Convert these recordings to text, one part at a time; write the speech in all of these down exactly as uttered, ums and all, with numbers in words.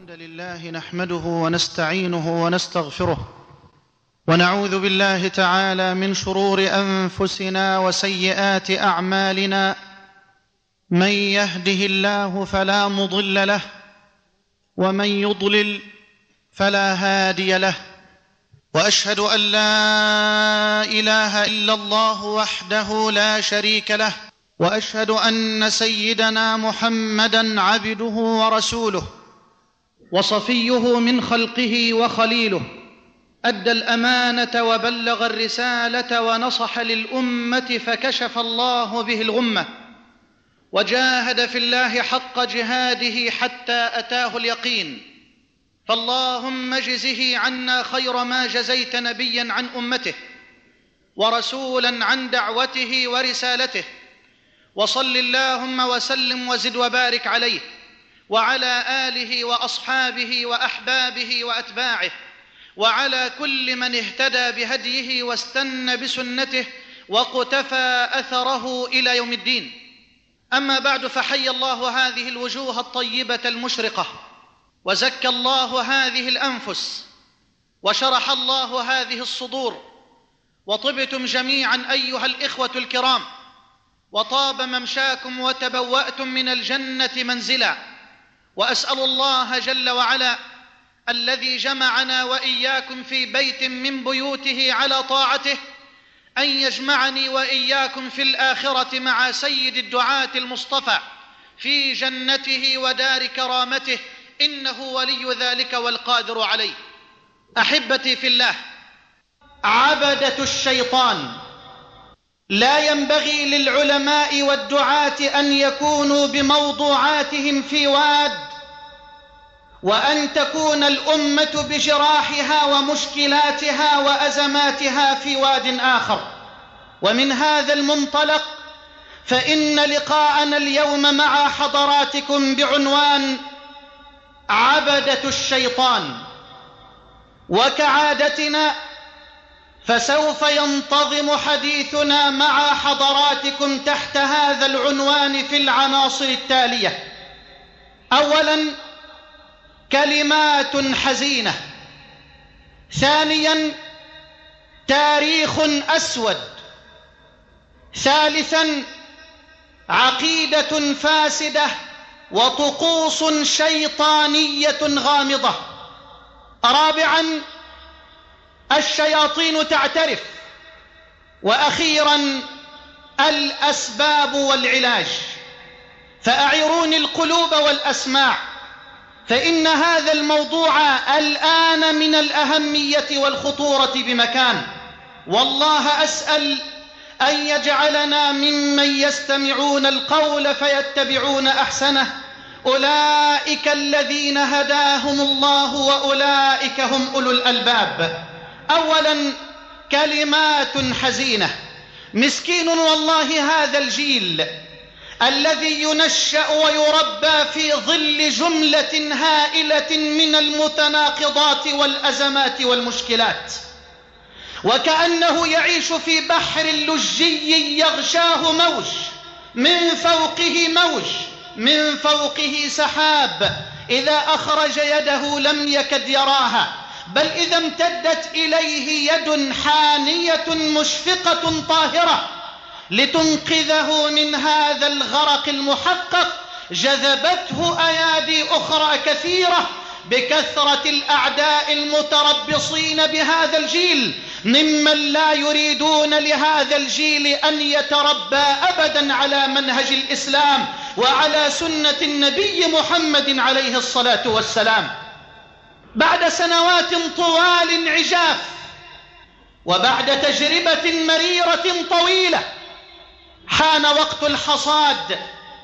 الحمد لله نحمده ونستعينه ونستغفره ونعوذ بالله تعالى من شرور أنفسنا وسيئات أعمالنا. من يهده الله فلا مضل له ومن يضلل فلا هادي له، وأشهد أن لا إله إلا الله وحده لا شريك له، وأشهد أن سيدنا محمدًا عبده ورسوله وصفيه من خلقه وخليله، أدى الأمانة وبلغ الرسالة ونصح للأمة فكشف الله به الغمة، وجاهد في الله حق جهاده حتى أتاه اليقين. فاللهم اجزه عنا خير ما جزيت نبيا عن أمته ورسولا عن دعوته ورسالته، وصل اللهم وسلم وزد وبارك عليه وعلى آله وأصحابه وأحبابه وأتباعه وعلى كل من اهتدى بهديه واستنى بسنته واقتفى أثره إلى يوم الدين. أما بعد، فحي الله هذه الوجوه الطيبة المشرقة، وزكى الله هذه الأنفس، وشرح الله هذه الصدور، وطبتم جميعا أيها الإخوة الكرام، وطاب ممشاكم وتبوأتم من الجنة منزلا. وأسأل الله جل وعلا الذي جمعنا وإياكم في بيت من بيوته على طاعته أن يجمعني وإياكم في الآخرة مع سيد الدعاة المصطفى في جنته ودار كرامته، إنه ولي ذلك والقادر عليه. أحبتي في الله، عبدة الشيطان لا ينبغي للعلماء والدعاة أن يكونوا بموضوعاتهم في واد، وأن تكون الأمة بجراحها ومشكلاتها وأزماتها في واد آخر. ومن هذا المنطلق فإن لقاءنا اليوم مع حضراتكم بعنوان عبدة الشيطان. وكعادتنا فسوف ينتظم حديثنا مع حضراتكم تحت هذا العنوان في العناصر التالية: أولاً، كلمات حزينة. ثانياً، تاريخ أسود. ثالثاً، عقيدة فاسدة وطقوس شيطانية غامضة. رابعاً، الشياطين تعترف. وأخيراً، الأسباب والعلاج. فأعيروني القلوب والأسماع، فإن هذا الموضوع الآن من الأهمية والخطورة بمكان. والله أسأل أن يجعلنا ممن يستمعون القول فيتبعون أحسنه، أولئك الذين هداهم الله وأولئك هم أولو الألباب. أولاً، كلمات حزينة. مسكين والله هذا الجيل الذي ينشأ ويربى في ظل جملة هائلة من المتناقضات والأزمات والمشكلات، وكأنه يعيش في بحر لجي يغشاه موج، من فوقه موج، من فوقه سحاب، إذا أخرج يده لم يكد يراها، بل إذا امتدت إليه يد حانية مشفقة طاهرة لتنقذه من هذا الغرق المحقق جذبته أيادي أخرى كثيرة بكثرة الأعداء المتربصين بهذا الجيل، ممن لا يريدون لهذا الجيل أن يتربى أبدا على منهج الإسلام وعلى سنة النبي محمد عليه الصلاة والسلام. بعد سنوات طوال عجاف، وبعد تجربة مريرة طويلة، حان وقت الحصاد،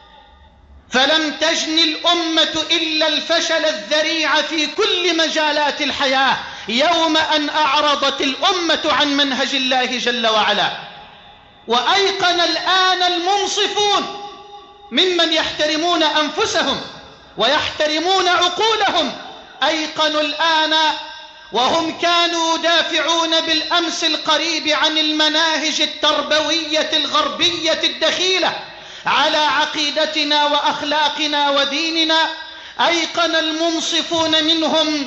فلم تجن الأمة إلا الفشل الذريع في كل مجالات الحياة يوم أن أعرضت الأمة عن منهج الله جل وعلا. وأيقن الآن المنصفون ممن يحترمون أنفسهم ويحترمون عقولهم، أيقنوا الآن وهم كانوا يدافعون بالأمس القريب عن المناهج التربوية الغربية الدخيلة على عقيدتنا وأخلاقنا وديننا، أيقن المنصفون منهم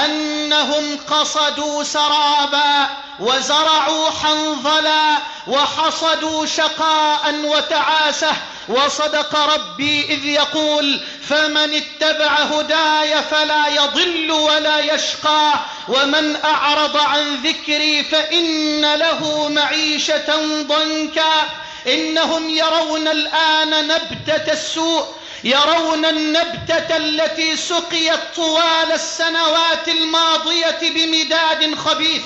أنهم قصدوا سرابا وزرعوا حنظلا وحصدوا شقاء وتعاسة. وصدق ربي إذ يقول: فمن اتبع هداي فلا يضل ولا يشقى ومن أعرض عن ذكري فإن له معيشة ضنكا. إنهم يرون الآن نبتة السوء، يرون النبتة التي سقيت طوال السنوات الماضية بمداد خبيث،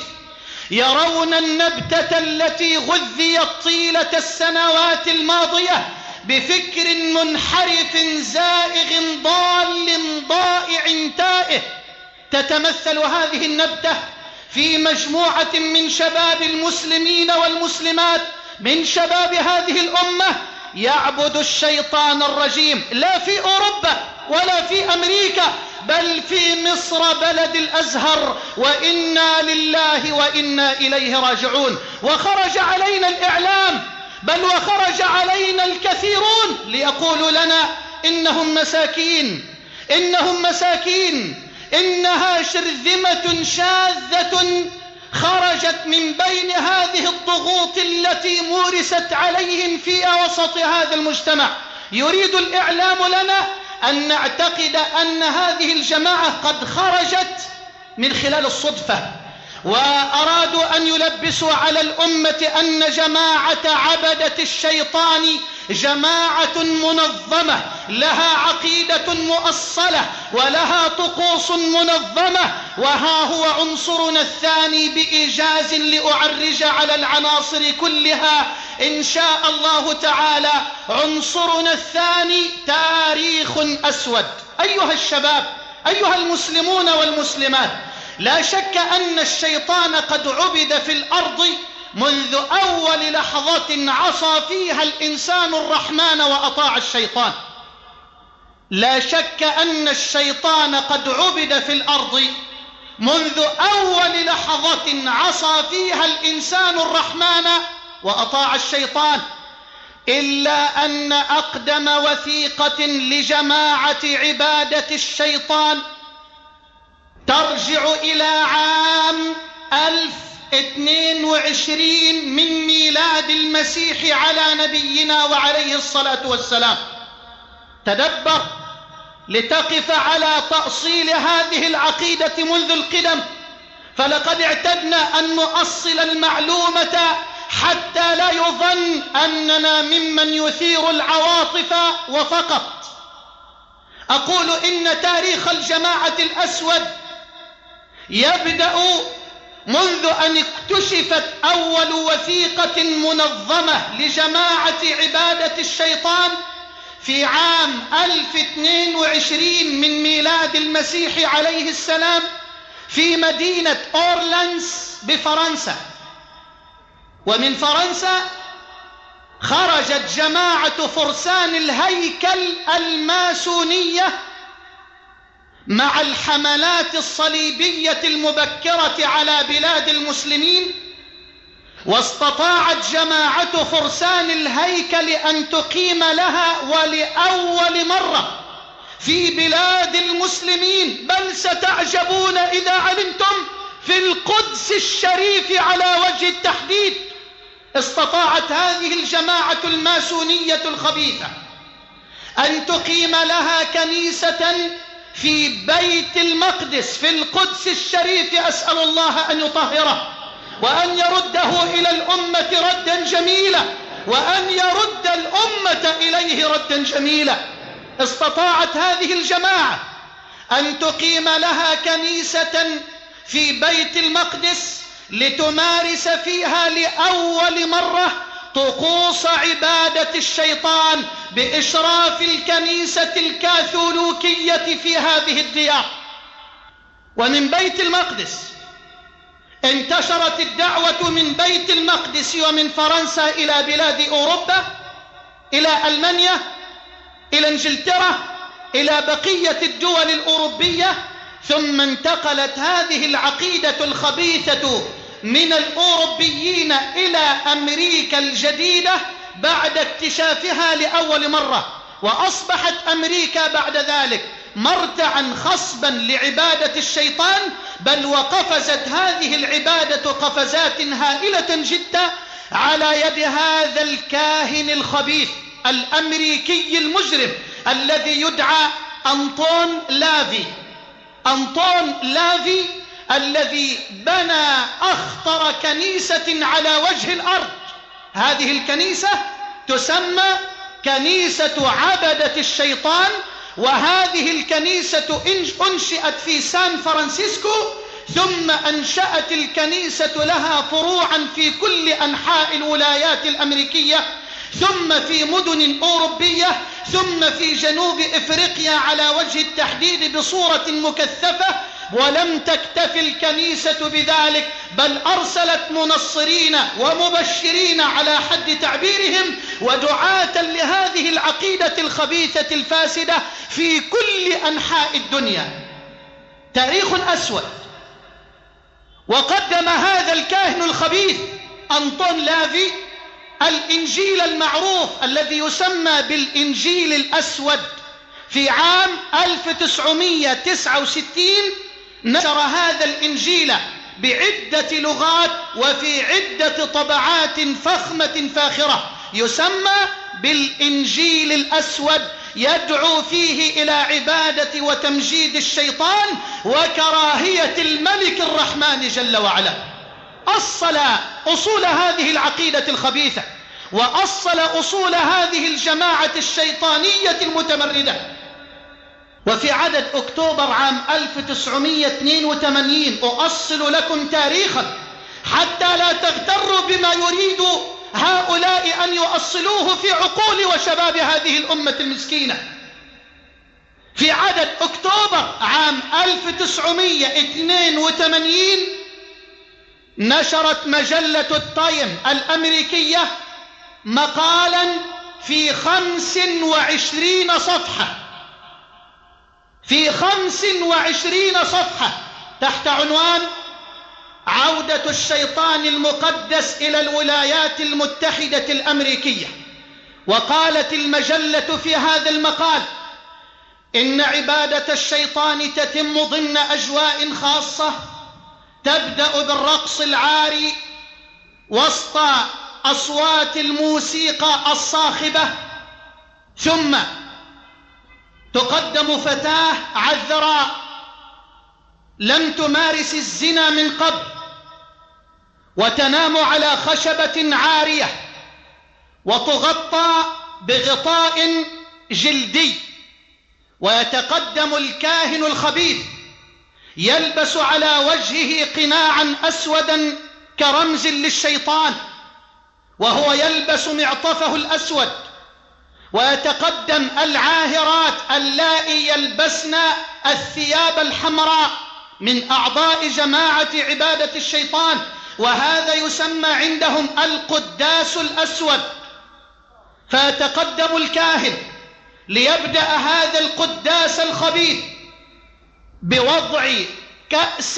يرون النبتة التي غذيت طيلة السنوات الماضية بفكر منحرف زائغ ضال ضائع تائه. تتمثل هذه النبتة في مجموعة من شباب المسلمين والمسلمات، من شباب هذه الأمة، يعبد الشيطان الرجيم، لا في أوروبا ولا في أمريكا، بل في مصر بلد الأزهر، وإنا لله وإنا إليه راجعون. وخرج علينا الإعلام، بل وخرج علينا الكثيرون ليقولوا لنا إنهم مساكين، إنهم مساكين، إنها شرذمة شاذة خرجت من بين هذه الضغوط التي مورست عليهم في وسط هذا المجتمع. يريد الإعلام لنا أن نعتقد أن هذه الجماعة قد خرجت من خلال الصدفة، وأرادوا أن يلبسوا على الأمة أن جماعة عبدة الشيطان جماعة منظمة لها عقيدة مؤصلة ولها طقوس منظمة. وها هو عنصرنا الثاني بإيجاز لأعرج على العناصر كلها إن شاء الله تعالى. عنصرنا الثاني تاريخ أسود. أيها الشباب، أيها المسلمون والمسلمات، لا شك أن الشيطان قد عبد في الأرض منذ أول لحظة عصى فيها الإنسان الرحمن وأطاع الشيطان. لا شك أن الشيطان قد عبد في الأرض منذ أول لحظة عصى فيها الإنسان الرحمن وأطاع الشيطان، إلا أن أقدم وثيقة لجماعة عبادة الشيطان ترجع إلى عام ألف اثنين وعشرين من ميلاد المسيح على نبينا وعليه الصلاة والسلام. تدبر لتقف على تأصيل هذه العقيدة منذ القدم، فلقد اعتدنا أن نؤصل المعلومة حتى لا يظن أننا ممن يثير العواطف وفقط. أقول إن تاريخ الجماعة الأسود يبدأ منذ أن اكتشفت أول وثيقة منظمة لجماعة عبادة الشيطان في عام ألف واثنين وعشرين من ميلاد المسيح عليه السلام في مدينة أورلانس بفرنسا. ومن فرنسا خرجت جماعة فرسان الهيكل الماسونية مع الحملات الصليبية المبكرة على بلاد المسلمين، واستطاعت جماعة فرسان الهيكل أن تقيم لها ولأول مرة في بلاد المسلمين، بل ستعجبون إذا علمتم في القدس الشريف على وجه التحديد، استطاعت هذه الجماعة الماسونية الخبيثة أن تقيم لها كنيسة في بيت المقدس في القدس الشريف. أسأل الله أن يطهره وأن يرده إلى الأمة ردا جميلا، وأن يرد الأمة إليه ردا جميلا. استطاعت هذه الجماعة أن تقيم لها كنيسة في بيت المقدس لتمارس فيها لأول مرة طقوس عبادة الشيطان بإشراف الكنيسة الكاثوليكية في هذه الديار. ومن بيت المقدس انتشرت الدعوة من بيت المقدس ومن فرنسا إلى بلاد أوروبا، إلى ألمانيا، إلى إنجلترا، إلى بقية الدول الأوروبية. ثم انتقلت هذه العقيدة الخبيثة من الأوروبيين إلى أمريكا الجديدة بعد اكتشافها لأول مرة، وأصبحت أمريكا بعد ذلك مرتعا خصبا لعبادة الشيطان، بل وقفزت هذه العبادة قفزات هائلة جدا على يد هذا الكاهن الخبيث الأمريكي المجرم الذي يدعى أنطون لافي. أنطون لافي الذي بنى أخطر كنيسة على وجه الأرض. هذه الكنيسة تسمى كنيسة عبدة الشيطان، وهذه الكنيسة أنشئت في سان فرانسيسكو، ثم أنشأت الكنيسة لها فروعا في كل أنحاء الولايات الأمريكية، ثم في مدن أوروبية، ثم في جنوب إفريقيا على وجه التحديد بصورة مكثفة. ولم تكتف الكنيسة بذلك، بل أرسلت منصرين ومبشرين على حد تعبيرهم ودعاة لهذه العقيدة الخبيثة الفاسدة في كل أنحاء الدنيا. تاريخ أسود. وقدم هذا الكاهن الخبيث أنطون لافي الإنجيل المعروف الذي يسمى بالإنجيل الأسود في عام ألف وتسعمائة وتسعة وستين. نشر هذا الإنجيل بعدة لغات وفي عدة طبعات فخمة فاخرة، يسمى بالإنجيل الأسود، يدعو فيه إلى عبادة وتمجيد الشيطان وكراهية الملك الرحمن جل وعلا. أصل أصول هذه العقيدة الخبيثة، وأصل أصول هذه الجماعة الشيطانية المتمردة. وفي عدد أكتوبر عام ألف وتسعمائة واثنين وثمانين أؤصل لكم تاريخا حتى لا تغتروا بما يريد هؤلاء أن يؤصلوه في عقول وشباب هذه الأمة المسكينة. في عدد أكتوبر عام ألف وتسعمائة واثنين وثمانين نشرت مجلة التايم الأمريكية مقالا في خمس وعشرين صفحة في خمس وعشرين صفحة تحت عنوان عودة الشيطان المقدس إلى الولايات المتحدة الأمريكية. وقالت المجلة في هذا المقال إن عبادة الشيطان تتم ضمن أجواء خاصة تبدأ بالرقص العاري وسط أصوات الموسيقى الصاخبة، ثم تقدم فتاة عذراء لم تمارس الزنا من قبل وتنام على خشبة عارية وتغطى بغطاء جلدي، ويتقدم الكاهن الخبيث يلبس على وجهه قناعا أسودا كرمز للشيطان، وهو يلبس معطفه الأسود، ويتقدم العاهرات اللائي يلبسن الثياب الحمراء من أعضاء جماعة عبادة الشيطان، وهذا يسمى عندهم القداس الأسود. فيتقدم الكاهن ليبدأ هذا القداس الخبيث بوضع كأس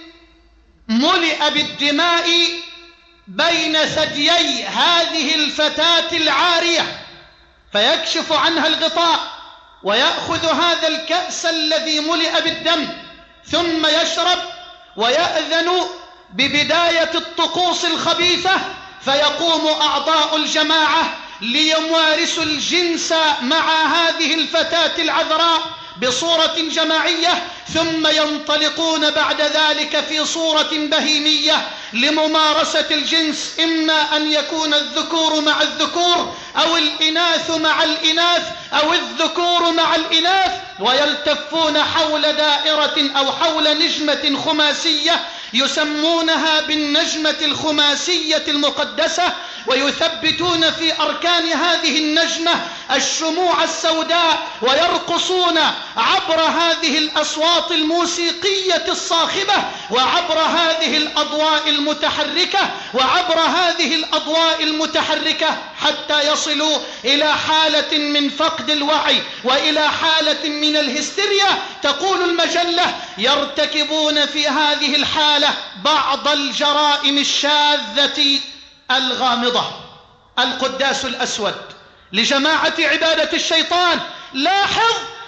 ملئ بالدماء بين ثديي هذه الفتاة العارية، فيكشف عنها الغطاء ويأخذ هذا الكأس الذي ملئ بالدم ثم يشرب، ويأذن ببداية الطقوس الخبيثة، فيقوم أعضاء الجماعة ليمارسوا الجنس مع هذه الفتاة العذراء بصورة جماعية، ثم ينطلقون بعد ذلك في صورة بهيمية لممارسة الجنس، إما أن يكون الذكور مع الذكور أو الإناث مع الإناث أو الذكور مع الإناث، ويلتفون حول دائرة أو حول نجمة خماسية يسمونها بالنجمة الخماسية المقدسة، ويثبتون في أركان هذه النجمة الشموع السوداء، ويرقصون عبر هذه الأصوات الموسيقية الصاخبة وعبر هذه الأضواء المتحركة وعبر هذه الأضواء المتحركة حتى يصلوا إلى حالة من فقد الوعي وإلى حالة من الهستيريا. تقول المجلة يرتكبون في هذه الحالة بعض الجرائم الشاذة الغامضة. القداس الأسود لجماعة عبادة الشيطان. لاحظ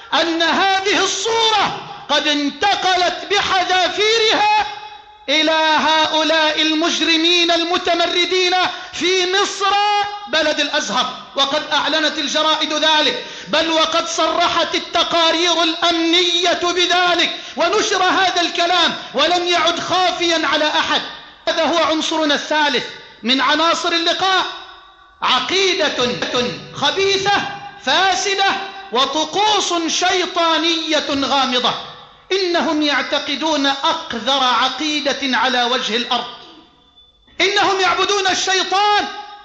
أن هذه الصورة قد انتقلت بحذافيرها إلى هؤلاء المجرمين المتمردين في مصر بلد الأزهر، وقد أعلنت الجرائد ذلك، بل وقد صرحت التقارير الأمنية بذلك، ونشر هذا الكلام ولم يعد خافيا على أحد. هذا هو عنصرنا الثالث من عناصر اللقاء: عقيدة خبيثة فاسدة وطقوس شيطانية غامضة. إنهم يعتقدون أقذر عقيدة على وجه الأرض، إنهم يعبدون الشيطان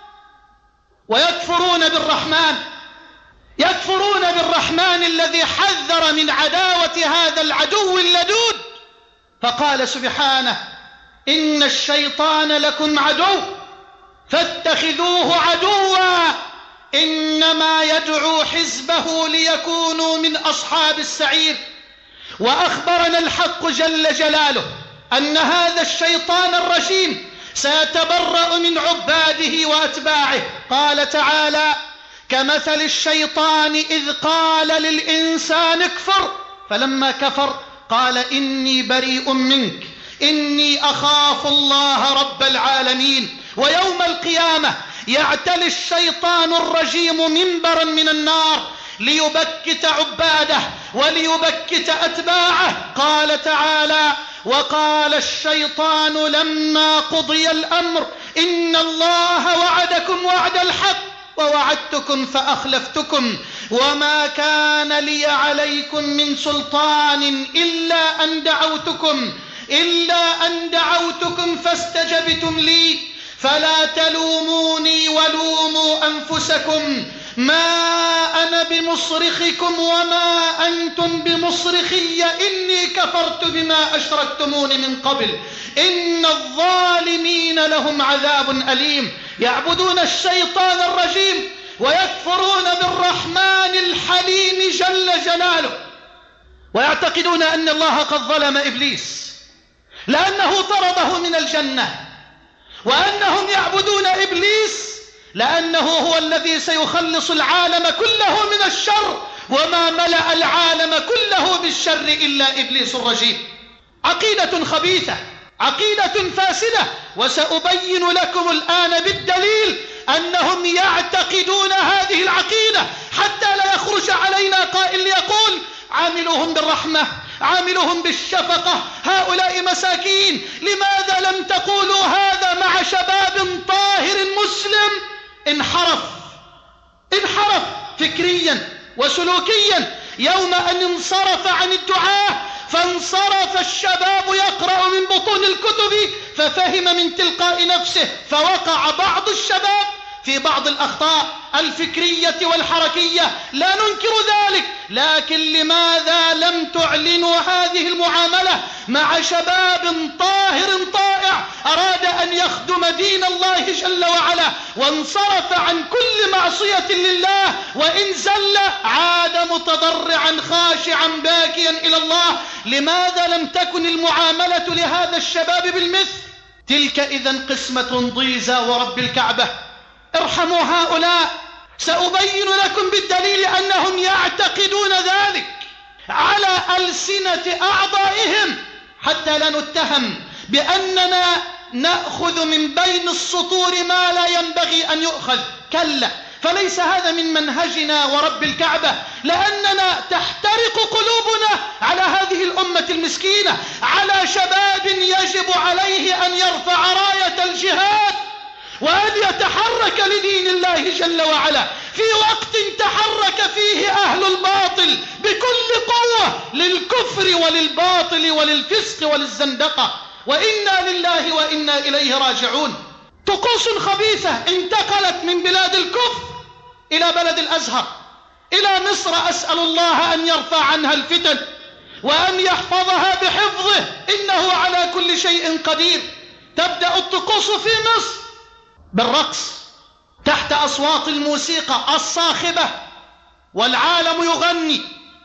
ويكفرون بالرحمن، يكفرون بالرحمن الذي حذر من عداوة هذا العدو اللدود، فقال سبحانه: إن الشيطان لكم عدو فاتخذوه عدوا إنما يدعو حزبه ليكونوا من أصحاب السعير. وأخبرنا الحق جل جلاله أن هذا الشيطان الرجيم سيتبرأ من عباده وأتباعه. قال تعالى: كمثل الشيطان إذ قال للإنسان اكفر فلما كفر قال إني بريء منك إني أخاف الله رب العالمين. ويوم القيامة يعتلي الشيطان الرجيم منبرا من النار ليبكت عباده وليبكت أتباعه. قال تعالى: وقال الشيطان لما قضي الأمر إن الله وعدكم وعد الحق ووعدتكم فأخلفتكم وما كان لي عليكم من سلطان إلا أن دعوتكم إلا أن دعوتكم فاستجبتم لي فلا تلوموني ولوموا أنفسكم ما أنا بمصرخكم وما أنتم بمصرخي إني كفرت بما أشركتمون من قبل إن الظالمين لهم عذاب أليم. يعبدون الشيطان الرجيم ويكفرون بالرحمن الحليم جل جلاله، ويعتقدون أن الله قد ظلم إبليس لأنه طرده من الجنة، وأنهم يعبدون إبليس لأنه هو الذي سيخلص العالم كله من الشر، وما ملأ العالم كله بالشر إلا إبليس الرجيم. عقيدة خبيثة، عقيدة فاسدة، وسأبين لكم الآن بالدليل أنهم يعتقدون هذه العقيدة حتى لا يخرج علينا قائل ليقول عاملهم بالرحمة عاملهم بالشفقة هؤلاء مساكين. لماذا لم تقولوا هذا مع شباب طاهر مسلم انحرف انحرف فكريا وسلوكيا يوم أن انصرف عن الدعاء، فانصرف الشباب يقرأ من بطون الكتب ففهم من تلقاء نفسه، فوقع بعض الشباب في بعض الأخطاء الفكرية والحركية، لا ننكر ذلك، لكن لماذا لم تعلنوا هذه المعاملة مع شباب طاهر طائع أراد أن يخدم دين الله جل وعلا وانصرف عن كل معصية لله، وإن زل عاد متضرعا خاشعا باكيا إلى الله؟ لماذا لم تكن المعاملة لهذا الشباب بالمثل؟ تلك إذن قسمة ضيزى ورب الكعبة. ارحموا هؤلاء، سأبين لكم بالدليل أنهم يعتقدون ذلك على ألسنة أعضائهم حتى لا نتهم بأننا نأخذ من بين السطور ما لا ينبغي أن يؤخذ. كلا، فليس هذا من منهجنا ورب الكعبة، لأننا تحترق قلوبنا على هذه الأمة المسكينة، على شباب يجب عليه أن يرفع راية الجهاد وأن يتحرك لدين الله جل وعلا في وقت تحرك فيه أهل الباطل بكل قوة للكفر وللباطل وللفسق وللزندقة، وإنا لله وإنا إليه راجعون. طقوس خبيثة انتقلت من بلاد الكفر إلى بلد الأزهر إلى مصر، أسأل الله أن يرفع عنها الفتن وأن يحفظها بحفظه إنه على كل شيء قدير. تبدأ الطقوس في مصر بالرقص تحت أصوات الموسيقى الصاخبة، والعالم يغني،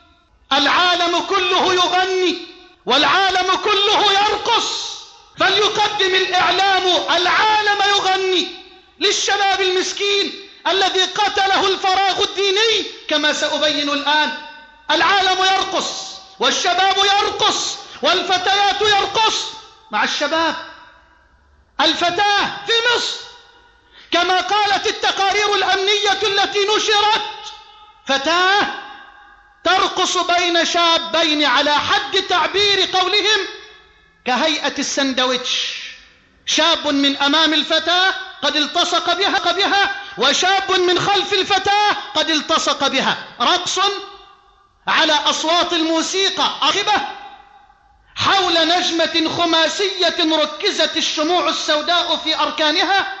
العالم كله يغني والعالم كله يرقص، فليقدم الإعلام العالم يغني للشباب المسكين الذي قتله الفراغ الديني كما سأبين الآن. العالم يرقص والشباب يرقص والفتيات يرقص مع الشباب. الفتاة في مصر كما قالت التقارير الأمنية التي نشرت، فتاة ترقص بين شابين على حد تعبير قولهم كهيئة السندويتش، شاب من أمام الفتاة قد التصق بها بها وشاب من خلف الفتاة قد التصق بها، رقص على أصوات الموسيقى أخبة حول نجمة خماسية ركزت الشموع السوداء في أركانها،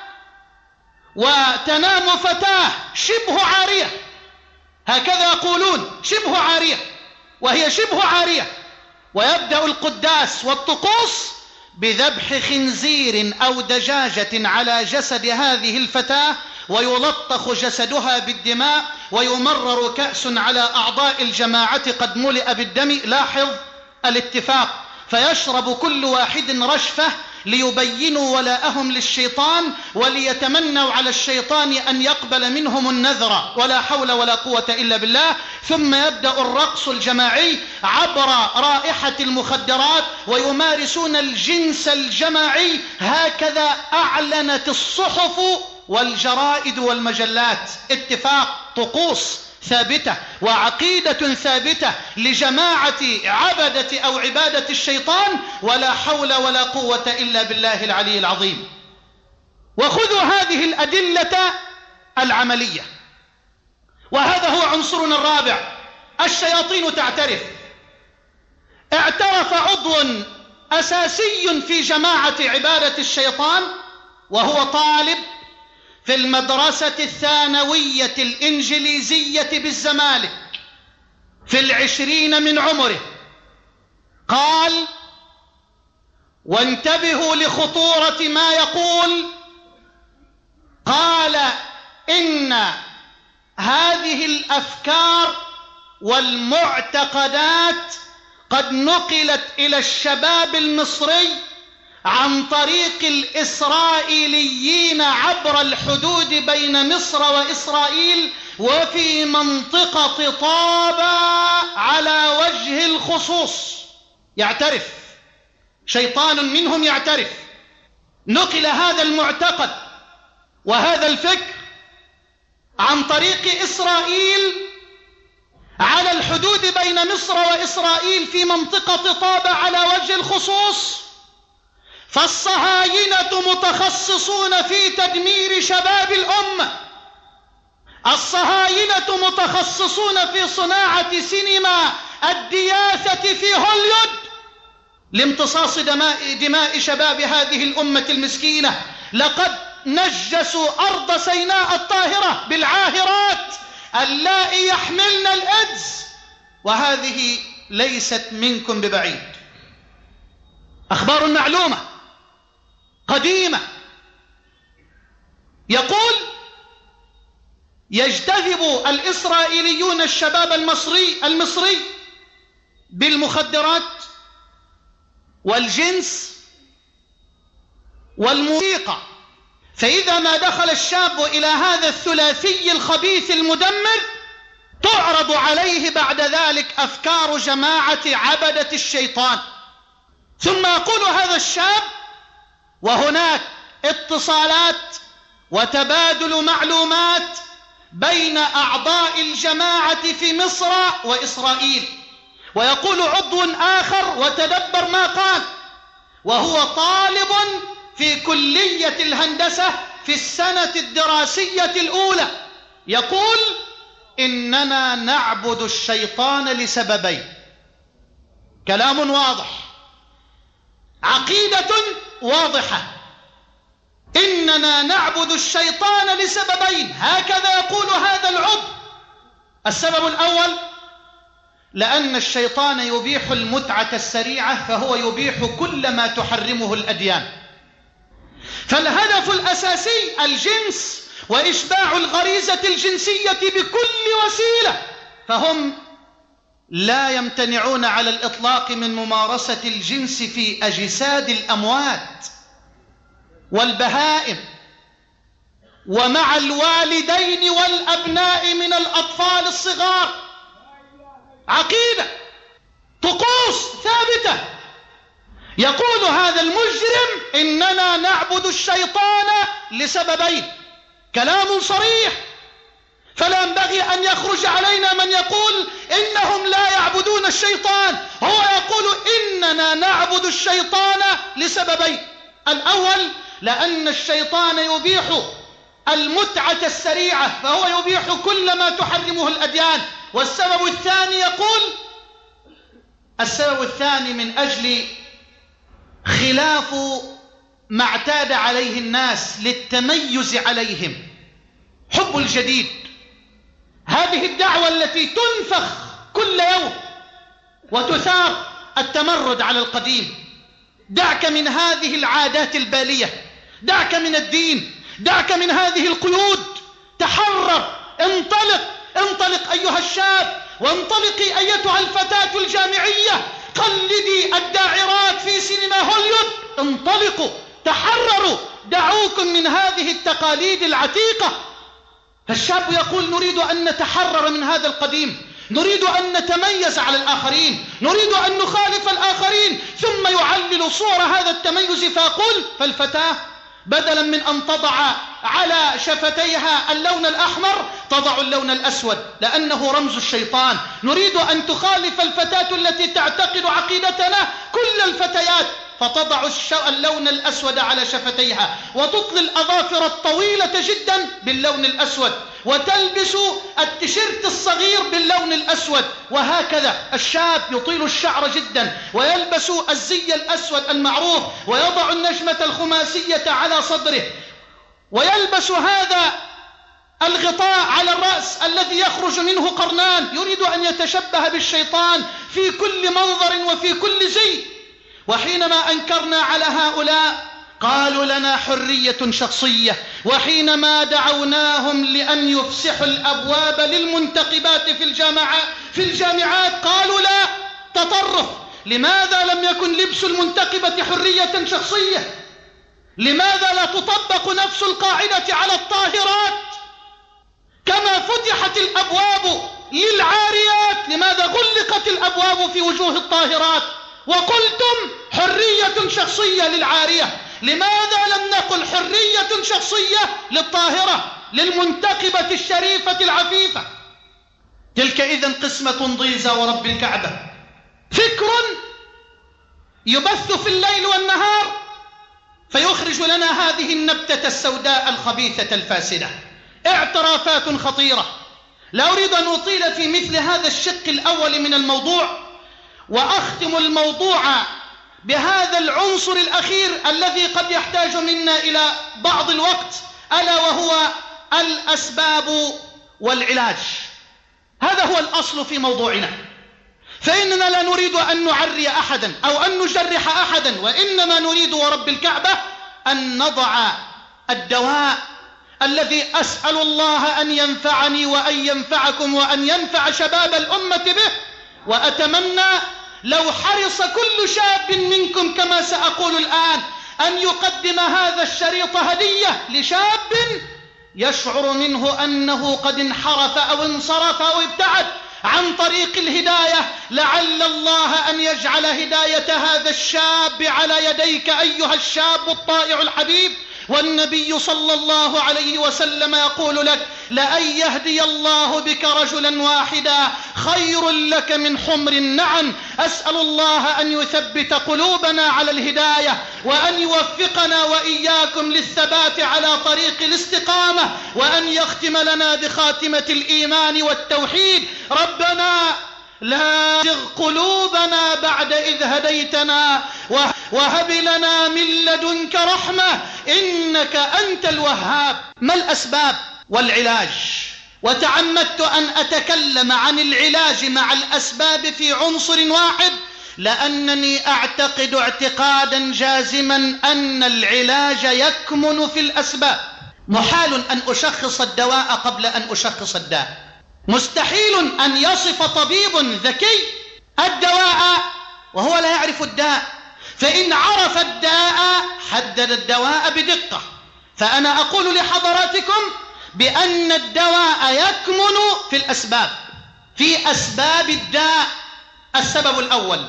وتنام فتاة شبه عارية، هكذا يقولون شبه عارية وهي شبه عارية، ويبدأ القداس والطقوس بذبح خنزير أو دجاجة على جسد هذه الفتاة، ويلطخ جسدها بالدماء ويمرر كأس على أعضاء الجماعة قد ملئ بالدم. لاحظ الاتفاق، فيشرب كل واحد رشفة ليبينوا ولاءهم للشيطان وليتمنوا على الشيطان أن يقبل منهم النذر، ولا حول ولا قوة إلا بالله. ثم يبدأ الرقص الجماعي عبر رائحة المخدرات ويمارسون الجنس الجماعي. هكذا أعلنت الصحف والجرائد والمجلات. اتفاق، طقوس ثابتة وعقيدة ثابتة لجماعة عبدة أو عبادة الشيطان، ولا حول ولا قوة إلا بالله العلي العظيم. وخذوا هذه الأدلة العملية، وهذا هو عنصرنا الرابع. الشياطين تعترف. اعترف عضو أساسي في جماعة عبادة الشيطان وهو طالب في المدرسة الثانوية الإنجليزية بالزمالك في العشرين من عمره، قال، وانتبهوا لخطورة ما يقول، قال إن هذه الأفكار والمعتقدات قد نقلت إلى الشباب المصري عن طريق الإسرائيليين عبر الحدود بين مصر وإسرائيل وفي منطقة طابة على وجه الخصوص. يعترف شيطان منهم، يعترف نقل هذا المعتقد وهذا الفكر عن طريق إسرائيل على الحدود بين مصر وإسرائيل في منطقة طابة على وجه الخصوص. فالصهاينة متخصصون في تدمير شباب الأمة، الصهاينة متخصصون في صناعة سينما الدياثة في هوليود لامتصاص دماء, دماء شباب هذه الأمة المسكينة. لقد نجسوا أرض سيناء الطاهرة بالعاهرات اللائي يحملن الإيدز، وهذه ليست منكم ببعيد. أخبار معلومة قديمة. يقول يجتذب الإسرائيليون الشباب المصري المصري بالمخدرات والجنس والموسيقى، فإذا ما دخل الشاب إلى هذا الثلاثي الخبيث المدمر تعرض عليه بعد ذلك أفكار جماعة عبدة الشيطان. ثم يقول هذا الشاب، وهناك اتصالات وتبادل معلومات بين أعضاء الجماعة في مصر وإسرائيل. ويقول عضو آخر، وتدبر ما قال، وهو طالب في كلية الهندسة في السنة الدراسية الأولى، يقول إننا نعبد الشيطان لسببين. كلام واضح، عقيدة واضحة، إننا نعبد الشيطان لسببين، هكذا يقول هذا العضو. السبب الأول، لأن الشيطان يبيح المتعة السريعة، فهو يبيح كل ما تحرمه الأديان. فالهدف الأساسي الجنس وإشباع الغريزة الجنسية بكل وسيلة، فهم لا يمتنعون على الإطلاق من ممارسة الجنس في أجساد الأموات والبهائم ومع الوالدين والأبناء من الأطفال الصغار. عقيدة، طقوس ثابتة. يقول هذا المجرم إننا نعبد الشيطان لسببين، كلام صريح، فلا ينبغي أن يخرج علينا من يقول إنهم لا يعبدون الشيطان. هو يقول إننا نعبد الشيطان لسببين: الأول لأن الشيطان يبيح المتعة السريعة، فهو يبيح كل ما تحرمه الأديان. والسبب الثاني يقول السبب الثاني من أجل خلاف ما اعتاد عليه الناس للتميز عليهم، حب الجديد. هذه الدعوة التي تنفخ كل يوم وتثار التمرد على القديم. دعك من هذه العادات البالية، دعك من الدين، دعك من هذه القيود، تحرر، انطلق انطلق أيها الشاب، وانطلقي أيتها الفتاة الجامعية، قلدي الداعرات في سينما هوليوود، انطلقوا، تحرروا، دعوكم من هذه التقاليد العتيقة. فالشاب يقول نريد أن نتحرر من هذا القديم، نريد أن نتميز على الآخرين، نريد أن نخالف الآخرين. ثم يعلل صور هذا التميز فيقول فالفتاة بدلا من أن تضع على شفتيها اللون الأحمر تضع اللون الأسود لأنه رمز الشيطان. نريد أن تخالف الفتاة التي تعتقد عقيدتنا كل الفتيات فتضع اللون الأسود على شفتيها، وتطل الأظافر الطويلة جدا باللون الأسود، وتلبس التيشيرت الصغير باللون الأسود. وهكذا الشاب يطيل الشعر جدا ويلبس الزي الأسود المعروف، ويضع النجمة الخماسية على صدره، ويلبس هذا الغطاء على الرأس الذي يخرج منه قرنان. يريد أن يتشبه بالشيطان في كل منظر وفي كل زي. وحينما أنكرنا على هؤلاء قالوا لنا حرية شخصية، وحينما دعوناهم لأن يفسحوا الأبواب للمنتقبات في الجامعات في الجامعات قالوا لا، تطرف. لماذا لم يكن لبس المنتقبة حرية شخصية؟ لماذا لا تطبق نفس القاعدة على الطاهرات؟ كما فتحت الأبواب للعاريات لماذا غلقت الأبواب في وجوه الطاهرات؟ وقلتم حرية شخصية للعارية، لماذا لم نقل حرية شخصية للطاهرة للمنتقبة الشريفة العفيفة؟ تلك إذن قسمة ضيزى ورب الكعبة. فكر يبث في الليل والنهار فيخرج لنا هذه النبتة السوداء الخبيثة الفاسدة. اعترافات خطيرة. لا أريد أن أطيل في مثل هذا الشق الأول من الموضوع، وأختم الموضوع بهذا العنصر الأخير الذي قد يحتاج منا إلى بعض الوقت، ألا وهو الأسباب والعلاج. هذا هو الأصل في موضوعنا، فإننا لا نريد أن نعري أحدا أو أن نجرح أحدا، وإنما نريد ورب الكعبة أن نضع الدواء الذي أسأل الله أن ينفعني وأن ينفعكم وأن ينفع شباب الأمة به. وأتمنى لو حرص كل شاب منكم كما سأقول الآن أن يقدم هذا الشريط هدية لشاب يشعر منه أنه قد انحرف أو انصرف أو ابتعد عن طريق الهداية، لعل الله أن يجعل هداية هذا الشاب على يديك أيها الشاب الطائع الحبيب. والنبي صلى الله عليه وسلم يقول لك لأن يهدي الله بك رجلا واحدا خير لك من حمر النعم. أسأل الله أن يثبت قلوبنا على الهداية، وأن يوفقنا وإياكم للثبات على طريق الاستقامة، وأن يختم لنا بخاتمة الإيمان والتوحيد. ربنا لا تزغ قلوبنا بعد إذ هديتنا وهب لنا من لدنك رحمة إنك أنت الوهاب. ما الأسباب والعلاج؟ وتعمدت أن أتكلم عن العلاج مع الأسباب في عنصر واحد، لأنني أعتقد اعتقادا جازما أن العلاج يكمن في الأسباب. محال أن أشخص الدواء قبل أن أشخص الداء. مستحيل أن يصف طبيب ذكي الدواء وهو لا يعرف الداء، فإن عرف الداء حدد الدواء بدقة. فأنا أقول لحضراتكم بأن الدواء يكمن في الأسباب، في أسباب الداء. السبب الأول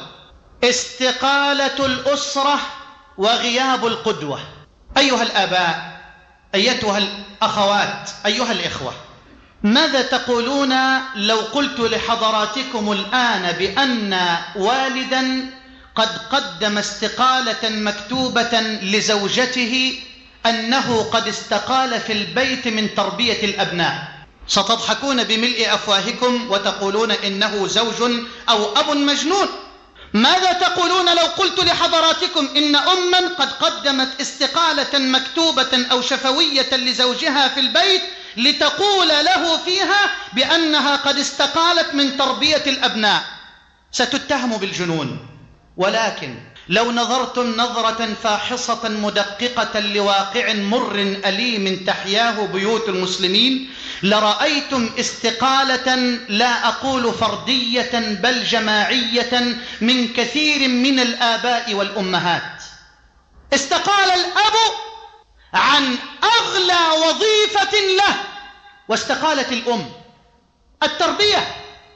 استقالة الأسرة وغياب القدوة. أيها الآباء، أيتها الأخوات، أيها الإخوة، ماذا تقولون لو قلت لحضراتكم الآن بأن والدا قد قدم استقالة مكتوبة لزوجته أنه قد استقال في البيت من تربية الأبناء؟ ستضحكون بملء أفواهكم وتقولون إنه زوج أو أب مجنون. ماذا تقولون لو قلت لحضراتكم إن أما قد قدمت استقالة مكتوبة أو شفوية لزوجها في البيت لتقول له فيها بأنها قد استقالت من تربية الأبناء؟ ستتهم بالجنون. ولكن لو نظرتم نظرة فاحصة مدققة لواقع مر أليم تحياه بيوت المسلمين لرأيتم استقالة لا أقول فردية بل جماعية من كثير من الآباء والأمهات. استقال الأب عن أغلى وظيفة له واستقالت الأم. التربية،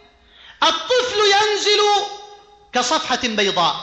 الطفل ينزل كصفحة بيضاء،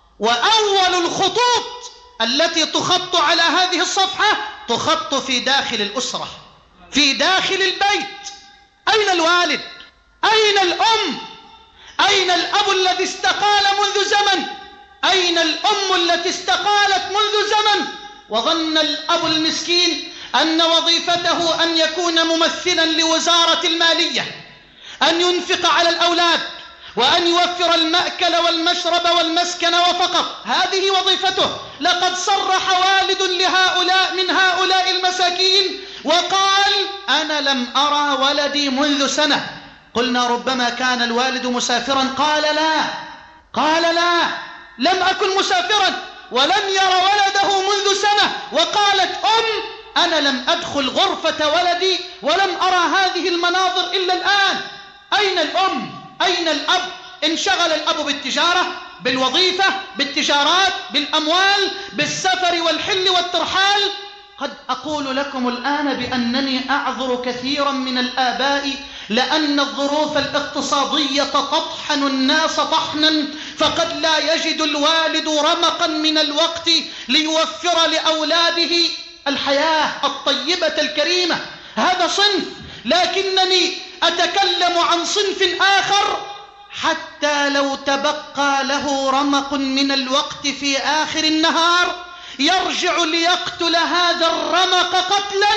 وأول الخطوط التي تخط على هذه الصفحة تخط في داخل الأسرة، في داخل البيت. أين الوالد؟ أين الأم؟ أين الأب الذي استقال منذ زمن؟ أين الأم التي استقالت منذ زمن؟ وظن الأب المسكين أن وظيفته أن يكون ممثلا لوزارة المالية، أن ينفق على الأولاد وأن يوفر المأكل والمشرب والمسكن وفقط، هذه وظيفته. لقد صرح والد لهؤلاء من هؤلاء المساكين وقال: أنا لم أرى ولدي منذ سنة. قلنا ربما كان الوالد مسافرا. قال لا، قال لا، لم أكن مسافرا ولم ير ولده منذ سنة. وقالت أم: أنا لم أدخل غرفة ولدي ولم أرى هذه المناظر إلا الآن. أين الأم؟ أين الأب؟ انشغل الأب بالتجارة، بالوظيفة، بالتجارات، بالأموال، بالسفر والحل والترحال. قد أقول لكم الآن بأنني أعذر كثيرا من الآباء لأن الظروف الاقتصادية تطحن الناس طحنا، فقد لا يجد الوالد رمقا من الوقت ليوفر لأولاده الحياة الطيبة الكريمة. هذا صنف، لكنني أتكلم عن صنف آخر حتى لو تبقى له رمق من الوقت في آخر النهار يرجع ليقتل هذا الرمق قتلا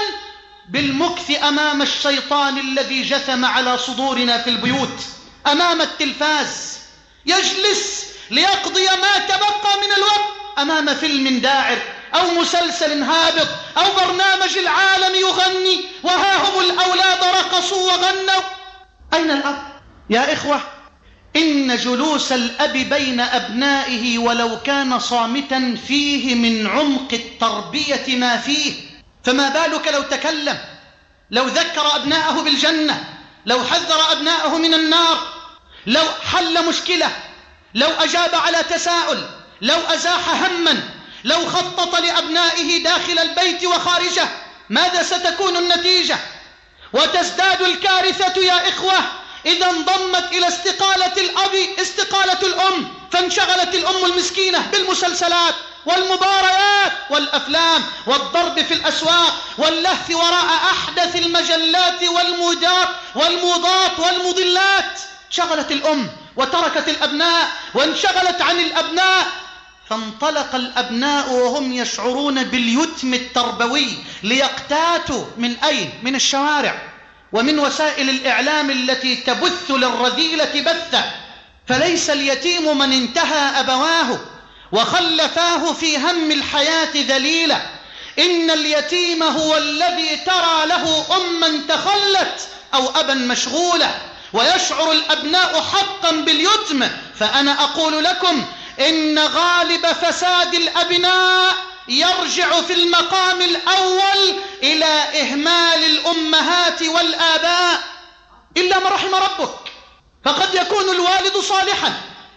بالمكث أمام الشيطان الذي جثم على صدورنا في البيوت، أمام التلفاز. يجلس ليقضي ما تبقى من الوقت أمام فيلم داعر أو مسلسل هابط أو برنامج العالم يغني، وها هم الأولاد رقصوا وغنوا. أين الأب؟ يا إخوة، إن جلوس الأب بين أبنائه ولو كان صامتا فيه من عمق التربية ما فيه، فما بالك لو تكلم، لو ذكر أبنائه بالجنة، لو حذر أبنائه من النار، لو حل مشكلة، لو أجاب على تساؤل، لو أزاح هما، لو خطط لأبنائه داخل البيت وخارجه، ماذا ستكون النتيجة؟ وتزداد الكارثة يا إخوة إذا انضمت إلى استقالة الأب استقالة الأم، فانشغلت الأم المسكينة بالمسلسلات والمباريات والأفلام والضرب في الأسواق واللهث وراء أحدث المجلات والمودات والموضات والمضلات. شغلت الأم وتركت الأبناء وانشغلت عن الأبناء، فانطلق الأبناء وهم يشعرون باليتم التربوي ليقتاتوا من أين؟ من الشوارع ومن وسائل الإعلام التي تبث للرذيلة بثة. فليس اليتيم من انتهى أبواه وخلفاه في هم الحياة ذليلا، إن اليتيم هو الذي ترى له أما تخلت أو أبا مشغولا، ويشعر الأبناء حقا باليتم. فأنا أقول لكم إن غالب فساد الأبناء يرجع في المقام الأول إلى إهمال الأمهات والآباء، إلا ما رحم ربك. فقد يكون الوالد صالحا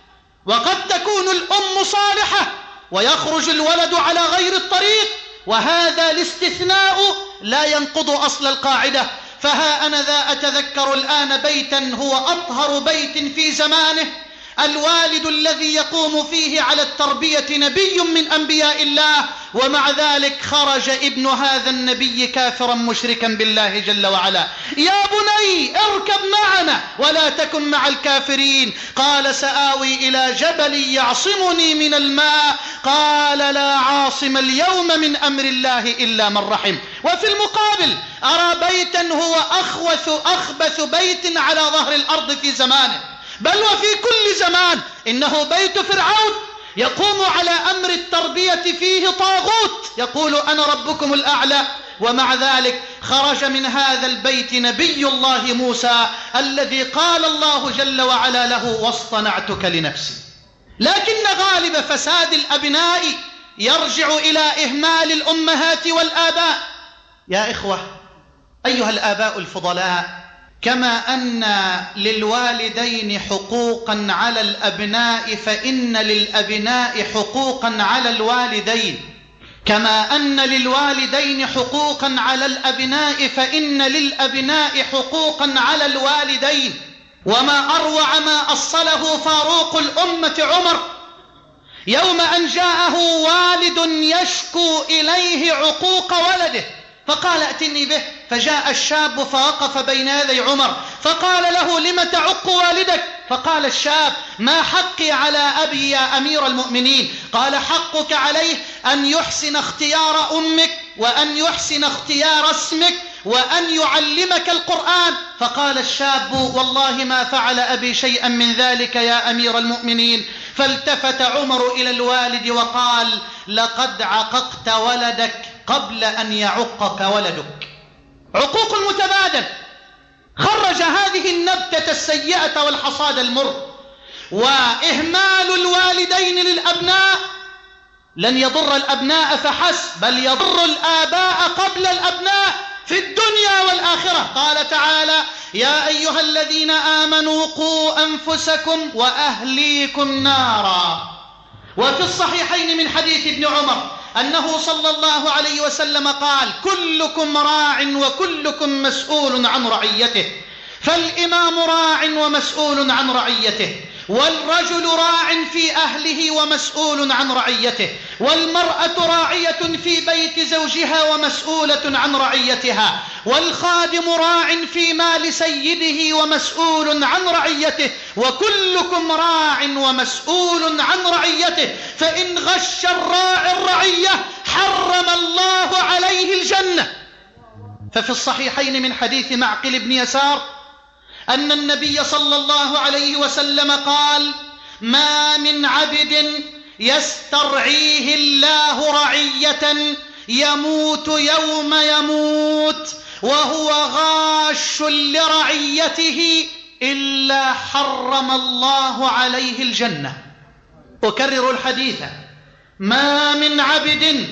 وقد تكون الأم صالحة ويخرج الولد على غير الطريق، وهذا الاستثناء لا ينقض أصل القاعدة. فها أنا ذا أتذكر الآن بيتا هو أطهر بيت في زمانه، الوالد الذي يقوم فيه على التربية نبي من أنبياء الله، ومع ذلك خرج ابن هذا النبي كافرا مشركا بالله جل وعلا. يا بني اركب معنا ولا تكن مع الكافرين. قال سآوي إلى جبل يعصمني من الماء. قال لا عاصم اليوم من أمر الله إلا من رحم. وفي المقابل أرى بيتا هو أخوث أخبث بيت على ظهر الأرض في زمانه، بل وفي كل زمان، إنه بيت فرعون يقوم على أمر التربية فيه طاغوت يقول أنا ربكم الأعلى، ومع ذلك خرج من هذا البيت نبي الله موسى الذي قال الله جل وعلا له واصطنعتك لنفسي. لكن غالب فساد الأبناء يرجع إلى إهمال الأمهات والآباء. يا إخوة أيها الآباء الفضلاء، كما أن للوالدين حقوقا على الأبناء فإن للأبناء حقوقا على الوالدين، كما أن للوالدين حقوقا على الأبناء فإن للأبناء حقوقا على الوالدين. وما أروع ما أصله فاروق الأمة عمر يوم أن جاءه والد يشكو إليه عقوق ولده، فقال ائتني به. فجاء الشاب فوقف بين يدي عمر فقال له لم تعق والدك؟ فقال الشاب ما حقي على أبي يا أمير المؤمنين؟ قال حقك عليه أن يحسن اختيار أمك، وأن يحسن اختيار اسمك، وأن يعلمك القرآن. فقال الشاب والله ما فعل أبي شيئا من ذلك يا أمير المؤمنين. فالتفت عمر إلى الوالد وقال لقد عققت ولدك قبل أن يعقك ولدك. عقوق المتبادل خرج هذه النبتة السيئة والحصاد المر. وإهمال الوالدين للأبناء لن يضر الأبناء فحسب، بل يضر الآباء قبل الأبناء في الدنيا والآخرة. قال تعالى يا أيها الذين آمنوا قوا أنفسكم وأهليكم نارا. وفي الصحيحين من حديث ابن عمر أنه صلى الله عليه وسلم قال كلكم راع وكلكم مسؤول عن رعيته، فالإمام راع ومسؤول عن رعيته، والرجل راع في أهله ومسؤول عن رعيته، والمرأة راعية في بيت زوجها ومسؤولة عن رعيتها، والخادم راع في مال سيده ومسؤول عن رعيته، وكلكم راع ومسؤول عن رعيته، فإن غش الراعي الرعية حرم الله عليه الجنة. ففي الصحيحين من حديث معقل بن يسار أن النبي صلى الله عليه وسلم قال ما من عبد يسترعيه الله رعية يموت يوم يموت وهو غاش لرعيته إلا حرم الله عليه الجنة. أكرر الحديث ما من عبد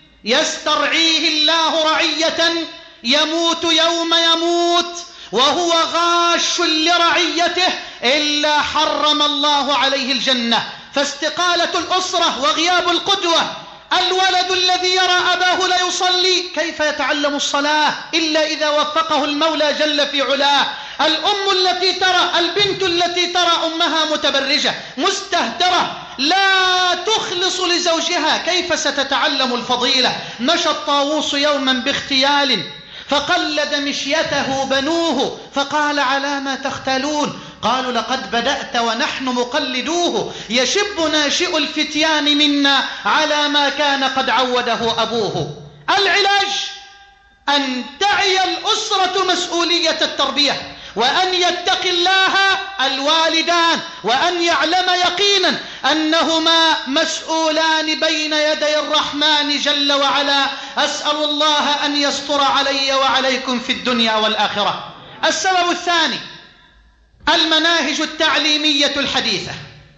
يسترعيه الله رعية يموت يوم يموت وهو غاش لرعيته إلا حرم الله عليه الجنة. فاستقالة الأسرة وغياب القدوة، الولد الذي يرى أباه لا يصلي كيف يتعلم الصلاة إلا إذا وفقه المولى جل في علاه؟ الأم التي ترى البنت التي ترى أمها متبرجة مستهترة لا تخلص لزوجها كيف ستتعلم الفضيلة؟ مشى الطاووس يوما باختيال فقلد مشيته بنوه فقال على ما تختالون؟ قالوا لقد بدأت ونحن مقلدوه، يشب ناشئ الفتيان منا على ما كان قد عوده أبوه. العلاج أن تعي الأسرة مسؤولية التربية، وأن يتقي الله الوالدان، وأن يعلم يقينا أنهما مسؤولان بين يدي الرحمن جل وعلا. أسأل الله أن يستر علي وعليكم في الدنيا والآخرة. السبب الثاني المناهج التعليمية الحديثة.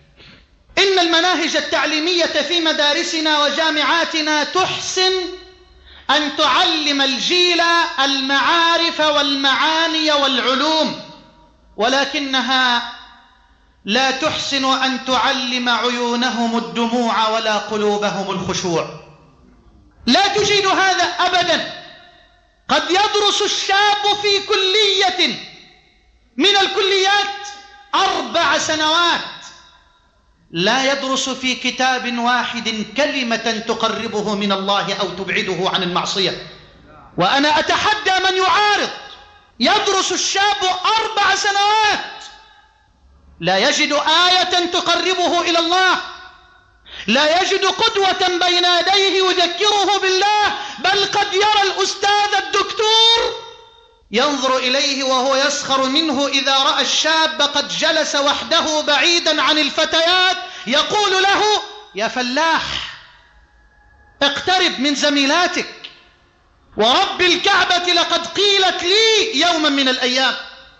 إن المناهج التعليمية في مدارسنا وجامعاتنا تحسن أن تعلم الجيل المعارف والمعاني والعلوم، ولكنها لا تحسن أن تعلم عيونهم الدموع ولا قلوبهم الخشوع. لا تجيد هذا أبدا. قد يدرس الشاب في كلية من الكليات أربع سنوات لا يدرس في كتاب واحد كلمة تقربه من الله أو تبعده عن المعصية. وأنا أتحدى من يعارض. يدرس الشاب أربع سنوات لا يجد آية تقربه إلى الله، لا يجد قدوة بين يديه يذكره بالله، بل قد يرى الأستاذ الدكتور ينظر إليه وهو يسخر منه إذا رأى الشاب قد جلس وحده بعيدا عن الفتيات، يقول له: يا فلاح اقترب من زميلاتك، ورب الكعبة لقد قيلت لي يوما من الأيام.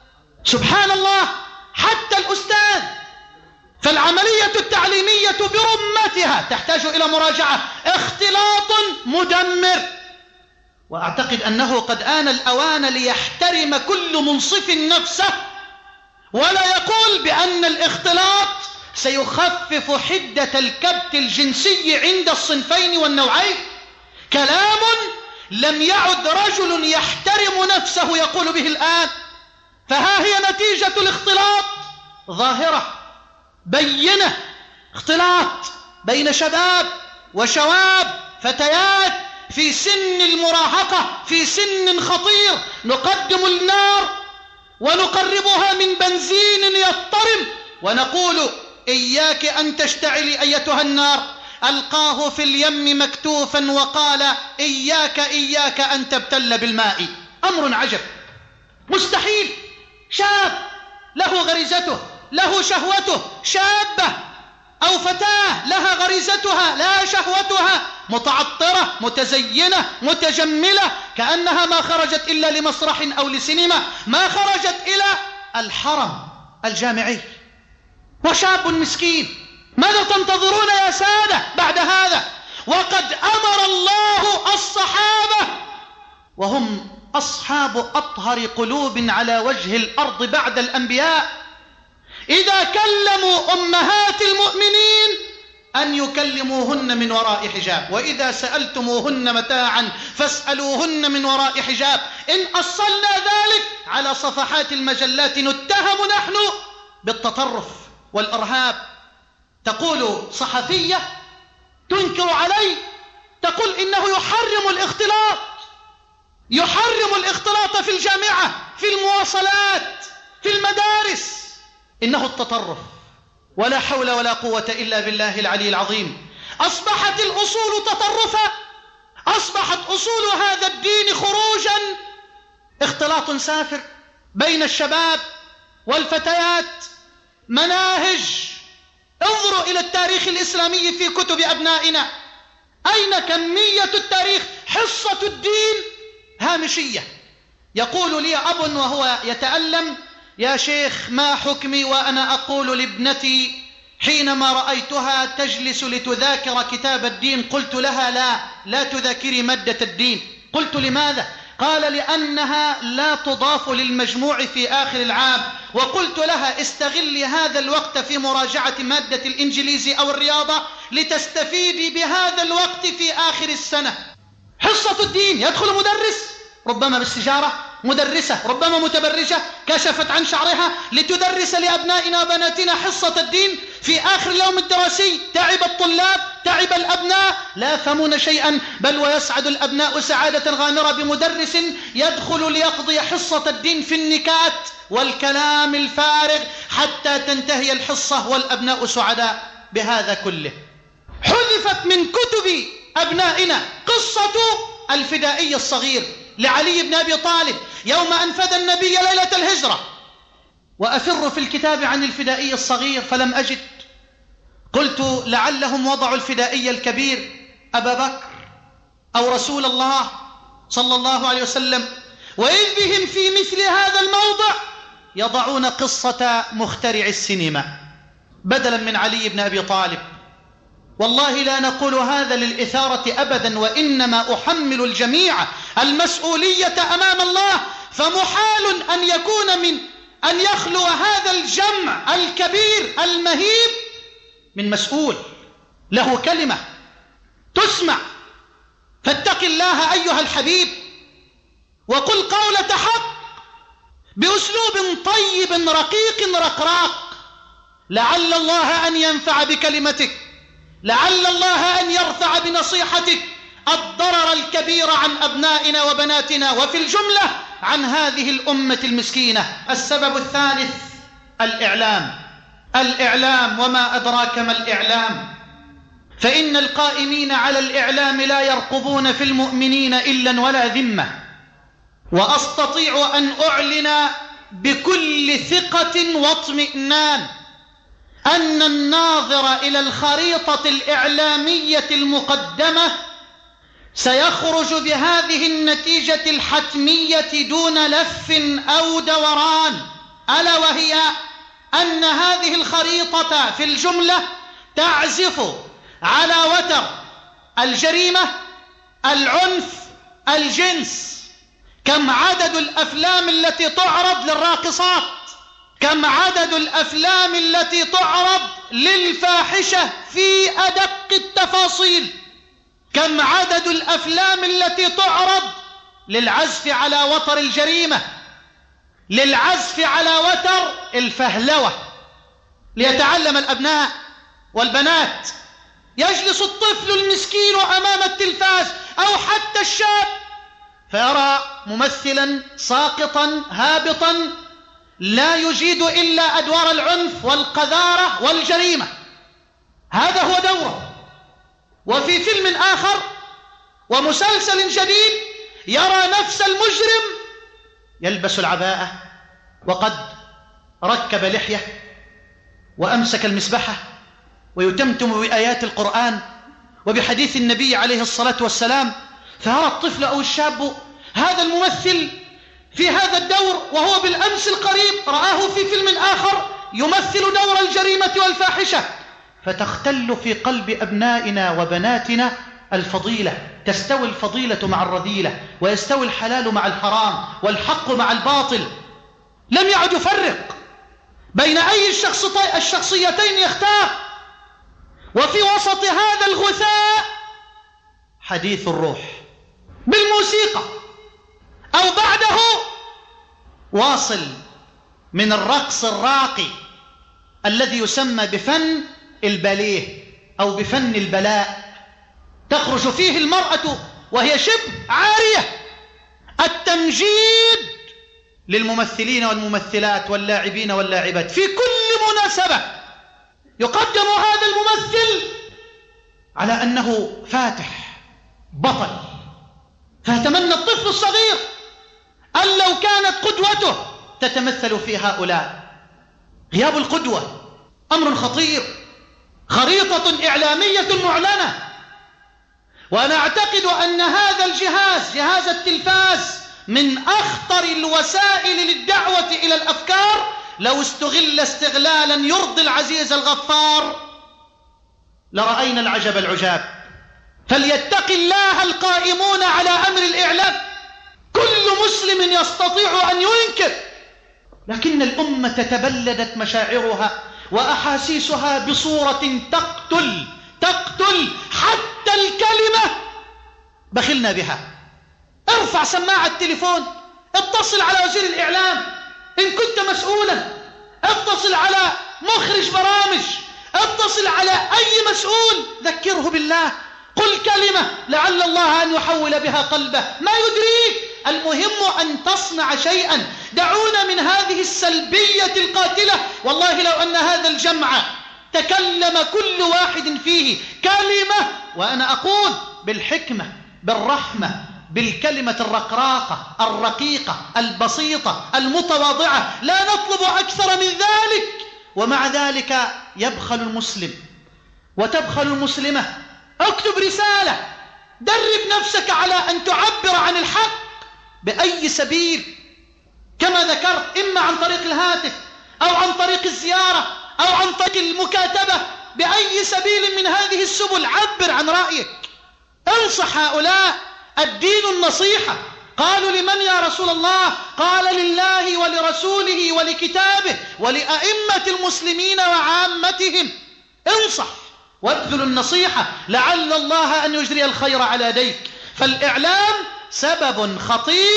سبحان الله، حتى الأستاذ. فالعملية التعليمية برمتها تحتاج إلى مراجعة، اختلاط مدمر. وأعتقد أنه قد آن الأوان ليحترم كل منصف نفسه ولا يقول بأن الاختلاط سيخفف حدة الكبت الجنسي عند الصنفين والنوعين. كلام لم يعد رجل يحترم نفسه يقول به الآن. فها هي نتيجة الاختلاط ظاهرة بينة، اختلاط بين شباب وشواب، فتيات في سن المراهقة، في سن خطير. نقدم النار ونقربها من بنزين يضطرم ونقول: إياك أن تشتعلي أيتها النار. ألقاه في اليم مكتوفا وقال: إياك إياك أن تبتل بالماء. أمر عجب، مستحيل. شاب له غريزته، له شهوته، شابة أو فتاة لها غريزتها لا شهوتها، متعطرة متزينة متجملة كأنها ما خرجت إلا لمسرح أو لسينما، ما خرجت إلى الحرم الجامعي. وشاب مسكين، ماذا تنتظرون يا سادة بعد هذا؟ وقد أمر الله الصحابة وهم أصحاب أطهر قلوب على وجه الأرض بعد الأنبياء، إذا كلموا أمهات المؤمنين أن يكلموهن من وراء حجاب، وإذا سألتموهن متاعا فاسألوهن من وراء حجاب. إن أصلنا ذلك على صفحات المجلات نتهم نحن بالتطرف والإرهاب. تقول صحفية تنكر علي، تقول إنه يحرم الاختلاط، يحرم الاختلاط في الجامعة، في المواصلات، في المدارس. إنه التطرف. ولا حول ولا قوة إلا بالله العلي العظيم. أصبحت الأصول تطرفا، أصبحت أصول هذا الدين خروجا، اختلاط سافر بين الشباب والفتيات، مناهج. انظروا إلى التاريخ الإسلامي في كتب أبنائنا، أين كمية التاريخ؟ حصة الدين هامشية. يقول لي أب وهو يتألم: يا شيخ، ما حكمي وأنا أقول لابنتي حينما رأيتها تجلس لتذاكر كتاب الدين، قلت لها: لا لا تذاكري مادة الدين. قلت: لماذا؟ قال: لأنها لا تضاف للمجموع في آخر العام. وقلت لها: استغلي هذا الوقت في مراجعة مادة الإنجليزي أو الرياضة لتستفيدي بهذا الوقت في آخر السنة. حصة الدين يدخل مدرس ربما بالسجارة، مدرسة ربما متبرجة كشفت عن شعرها لتدرس لأبنائنا وبناتنا حصة الدين في آخر اليوم الدراسي. تعب الطلاب، تعب الأبناء، لا يفهمون شيئا، بل ويسعد الأبناء سعادة غامرة بمدرس يدخل ليقضي حصة الدين في النكات والكلام الفارغ حتى تنتهي الحصة والأبناء سعداء بهذا كله. حذفت من كتب أبنائنا قصة الفدائي الصغير لعلي بن أبي طالب يوم أنفذ النبي ليلة الهجرة. وأفر في الكتاب عن الفدائي الصغير فلم أجد. قلت: لعلهم وضعوا الفدائي الكبير أبا بكر أو رسول الله صلى الله عليه وسلم، وإذ بهم في مثل هذا الموضع يضعون قصة مخترع السينما بدلا من علي بن أبي طالب. والله لا نقول هذا للإثارة أبدا، وإنما أحمل الجميع المسؤولية أمام الله. فمحال أن يكون من أن يخلو هذا الجمع الكبير المهيب من مسؤول له كلمة تسمع. فاتق الله أيها الحبيب، وقل قولة حق بأسلوب طيب رقيق رقراق، لعل الله أن ينفع بكلمتك، لعل الله أن يرفع بنصيحتك الضرر الكبير عن أبنائنا وبناتنا وفي الجملة عن هذه الأمة المسكينة. السبب الثالث الإعلام. الإعلام، وما أدراك ما الإعلام؟ فإن القائمين على الإعلام لا يرقبون في المؤمنين إلا ولا ذمة. وأستطيع أن أعلن بكل ثقة واطمئنان أن الناظر إلى الخريطة الإعلامية المقدمة سيخرج بهذه النتيجة الحتمية دون لف أو دوران، ألا وهي أن هذه الخريطة في الجملة تعزف على وتر الجريمة، العنف، الجنس. كم عدد الأفلام التي تعرض للراقصات؟ كم عدد الأفلام التي تعرض للفاحشة في أدق التفاصيل؟ كم عدد الأفلام التي تعرض للعزف على وتر الجريمة، للعزف على وتر الفهلوة، ليتعلم الأبناء والبنات. يجلس الطفل المسكين أمام التلفاز أو حتى الشاب فيرى ممثلا ساقطا هابطا لا يجيد إلا أدوار العنف والقذارة والجريمة، هذا هو دوره. وفي فيلم آخر ومسلسل جديد يرى نفس المجرم يلبس العباءة وقد ركب لحية وأمسك المسبحة ويتمتم بآيات القرآن وبحديث النبي عليه الصلاة والسلام، فيرى الطفل أو الشاب هذا الممثل في هذا الدور وهو بالأمس القريب رآه في فيلم آخر يمثل دور الجريمة والفاحشة، فتختل في قلب أبنائنا وبناتنا الفضيلة. تستوي الفضيلة مع الرذيلة، ويستوي الحلال مع الحرام، والحق مع الباطل. لم يعد يفرق بين أي الشخصيتين يختار. وفي وسط هذا الغثاء حديث الروح بالموسيقى، أو بعده واصل من الرقص الراقي الذي يسمى بفن الباليه أو بفن البلاء، تخرج فيه المرأة وهي شبه عارية. التمجيد للممثلين والممثلات واللاعبين واللاعبات في كل مناسبة يقدم هذا الممثل على أنه فاتح بطل، فيتمنى الطفل الصغير أن لو كانت قدوته تتمثل في هؤلاء. غياب القدوة أمر خطير، خريطة إعلامية معلنة. وأنا أعتقد أن هذا الجهاز، جهاز التلفاز، من أخطر الوسائل للدعوة إلى الأفكار. لو استغل استغلالا يرضي العزيز الغفار لرأينا العجب العجاب. فليتق الله القائمون على أمر الإعلام. كل مسلم يستطيع أن ينكر، لكن الأمة تبلدت مشاعرها وأحاسيسها بصورة تقتل تقتل حتى الكلمة بخلنا بها. ارفع سماعة التليفون، اتصل على وزير الإعلام إن كنت مسؤولا، اتصل على مخرج برامج، اتصل على أي مسؤول، ذكره بالله، قل كلمة لعل الله أن يحول بها قلبه، ما يدريك. المهم أن تصنع شيئا. دعونا من هذه السلبية القاتلة. والله لو أن هذا الجمع تكلم كل واحد فيه كلمة، وأنا أقول بالحكمة بالرحمة بالكلمة الرقراقة الرقيقة البسيطة المتواضعة، لا نطلب أكثر من ذلك. ومع ذلك يبخل المسلم وتبخل المسلمة. اكتب رسالة، درب نفسك على أن تعبر عن الحق بأي سبيل، كما ذكرت، إما عن طريق الهاتف أو عن طريق الزيارة أو عن طريق المكاتبة، بأي سبيل من هذه السبل عبر عن رأيك، انصح هؤلاء. الدين النصيحة. قالوا لمن يا رسول الله؟ قال لله ولرسوله ولكتابه ولأئمة المسلمين وعامتهم. انصح وابذل النصيحة لعل الله أن يجري الخير على يديك. فالإعلام سبب خطير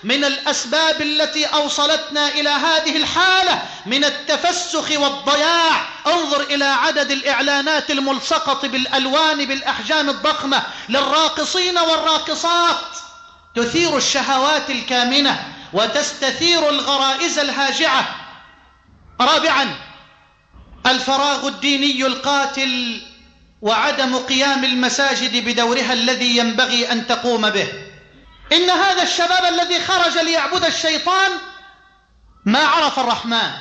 من الأسباب التي أوصلتنا إلى هذه الحالة من التفسخ والضياع. انظر إلى عدد الإعلانات الملصقة بالألوان بالأحجام الضخمة للراقصين والراقصات، تثير الشهوات الكامنة وتستثير الغرائز الهاجعة. رابعا، الفراغ الديني القاتل وعدم قيام المساجد بدورها الذي ينبغي أن تقوم به. إن هذا الشباب الذي خرج ليعبد الشيطان ما عرف الرحمن،